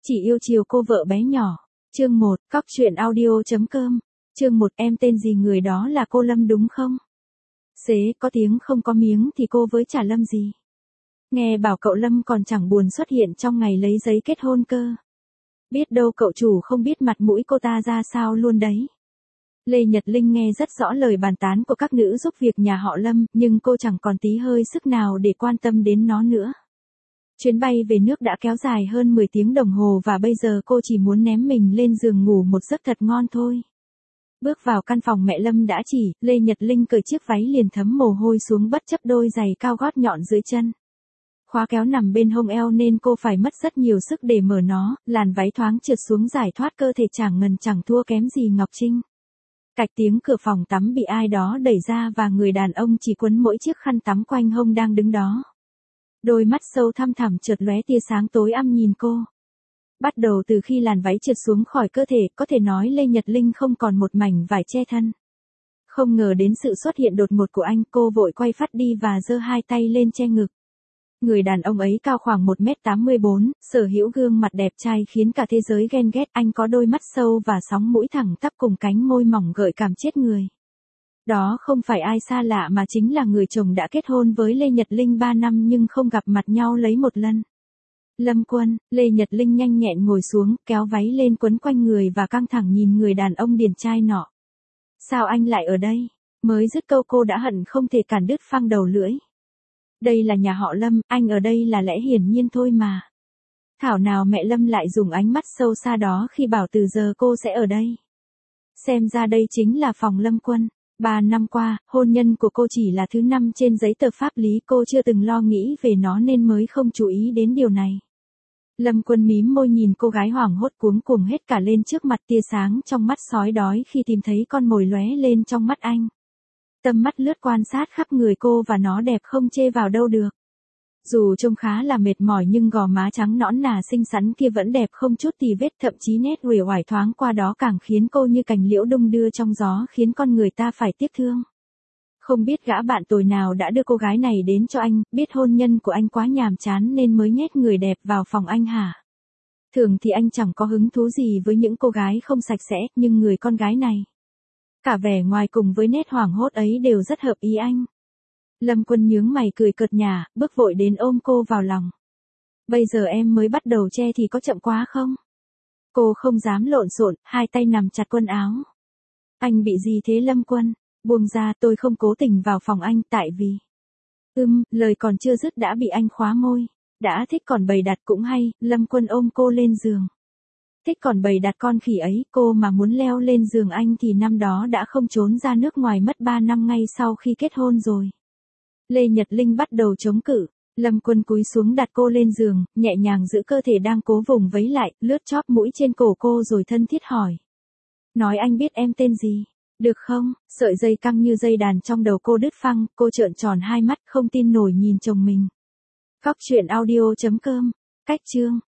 Chỉ yêu chiều cô vợ bé nhỏ. Chương 1, Cóc truyện audio.com. Chương 1, em tên gì người đó là cô Lâm đúng không? Xế, có tiếng không có miếng thì cô với trả Lâm gì? Nghe bảo cậu Lâm còn chẳng buồn xuất hiện trong ngày lấy giấy kết hôn cơ. Biết đâu cậu chủ không biết mặt mũi cô ta ra sao luôn đấy. Lê Nhật Linh nghe rất rõ lời bàn tán của các nữ giúp việc nhà họ Lâm, nhưng cô chẳng còn tí hơi sức nào để quan tâm đến nó nữa. Chuyến bay về nước đã kéo dài hơn 10 tiếng đồng hồ và bây giờ cô chỉ muốn ném mình lên giường ngủ một giấc thật ngon thôi. Bước vào căn phòng mẹ Lâm đã chỉ, Lê Nhật Linh cởi chiếc váy liền thấm mồ hôi xuống bất chấp đôi giày cao gót nhọn dưới chân. Khóa kéo nằm bên hông eo nên cô phải mất rất nhiều sức để mở nó, làn váy thoáng trượt xuống giải thoát cơ thể chẳng ngần chẳng thua kém gì Ngọc Trinh. Cạch tiếng cửa phòng tắm bị ai đó đẩy ra và người đàn ông chỉ quấn mỗi chiếc khăn tắm quanh hông đang đứng đó. Đôi mắt sâu thăm thẳm chợt lóe tia sáng tối âm nhìn cô. Bắt đầu từ khi làn váy trượt xuống khỏi cơ thể, có thể nói Lê Nhật Linh không còn một mảnh vải che thân. Không ngờ đến sự xuất hiện đột ngột của anh, cô vội quay phát đi và giơ hai tay lên che ngực. Người đàn ông ấy cao khoảng 1m84, sở hữu gương mặt đẹp trai khiến cả thế giới ghen ghét. Anh có đôi mắt sâu và sóng mũi thẳng tắp cùng cánh môi mỏng gợi cảm chết người. Đó không phải ai xa lạ mà chính là người chồng đã kết hôn với Lê Nhật Linh 3 năm nhưng không gặp mặt nhau lấy một lần. Lâm Quân. Lê Nhật Linh nhanh nhẹn ngồi xuống, kéo váy lên quấn quanh người và căng thẳng nhìn người đàn ông điển trai nọ. Sao anh lại ở đây? Mới dứt câu cô đã hận không thể cản đứt phăng đầu lưỡi. Đây là nhà họ Lâm, anh ở đây là lẽ hiển nhiên thôi mà. Thảo nào mẹ Lâm lại dùng ánh mắt sâu xa đó khi bảo từ giờ cô sẽ ở đây. Xem ra đây chính là phòng Lâm Quân. 3 năm qua, hôn nhân của cô chỉ là thứ 5 trên giấy tờ pháp lý, cô chưa từng lo nghĩ về nó nên mới không chú ý đến điều này. Lâm Quân mím môi nhìn cô gái hoảng hốt cuống cuồng hết cả lên trước mặt, tia sáng trong mắt sói đói khi tìm thấy con mồi lóe lên trong mắt anh. Tầm mắt lướt quan sát khắp người cô và nó đẹp không chê vào đâu được. Dù trông khá là mệt mỏi nhưng gò má trắng nõn nà xinh xắn kia vẫn đẹp không chút tì vết, thậm chí nét uể oải thoáng qua đó càng khiến cô như cành liễu đung đưa trong gió, khiến con người ta phải tiếc thương. Không biết gã bạn tồi nào đã đưa cô gái này đến cho anh, biết hôn nhân của anh quá nhàm chán nên mới nhét người đẹp vào phòng anh hả? Thường thì anh chẳng có hứng thú gì với những cô gái không sạch sẽ, nhưng người con gái này, cả vẻ ngoài cùng với nét hoảng hốt ấy đều rất hợp ý anh. Lâm Quân nhướng mày cười cợt nhả, bước vội đến ôm cô vào lòng. Bây giờ em mới bắt đầu che thì có chậm quá không? Cô không dám lộn xộn, hai tay nằm chặt quần áo. Anh bị gì thế Lâm Quân? Buông ra, tôi không cố tình vào phòng anh tại vì... lời còn chưa dứt đã bị anh khóa môi. Đã thích còn bày đặt cũng hay. Lâm Quân ôm cô lên giường. Thích còn bày đặt con khỉ ấy, cô mà muốn leo lên giường anh thì năm đó đã không trốn ra nước ngoài mất 3 năm ngay sau khi kết hôn rồi. Lê Nhật Linh bắt đầu chống cự. Lâm Quân cúi xuống đặt cô lên giường, nhẹ nhàng giữ cơ thể đang cố vùng vẫy lại, lướt chóp mũi trên cổ cô rồi thân thiết hỏi. Nói anh biết em tên gì, được không? Sợi dây căng như dây đàn trong đầu cô đứt phăng, cô trợn tròn hai mắt không tin nổi nhìn chồng mình. Cóc truyện audio.com. Cách chương.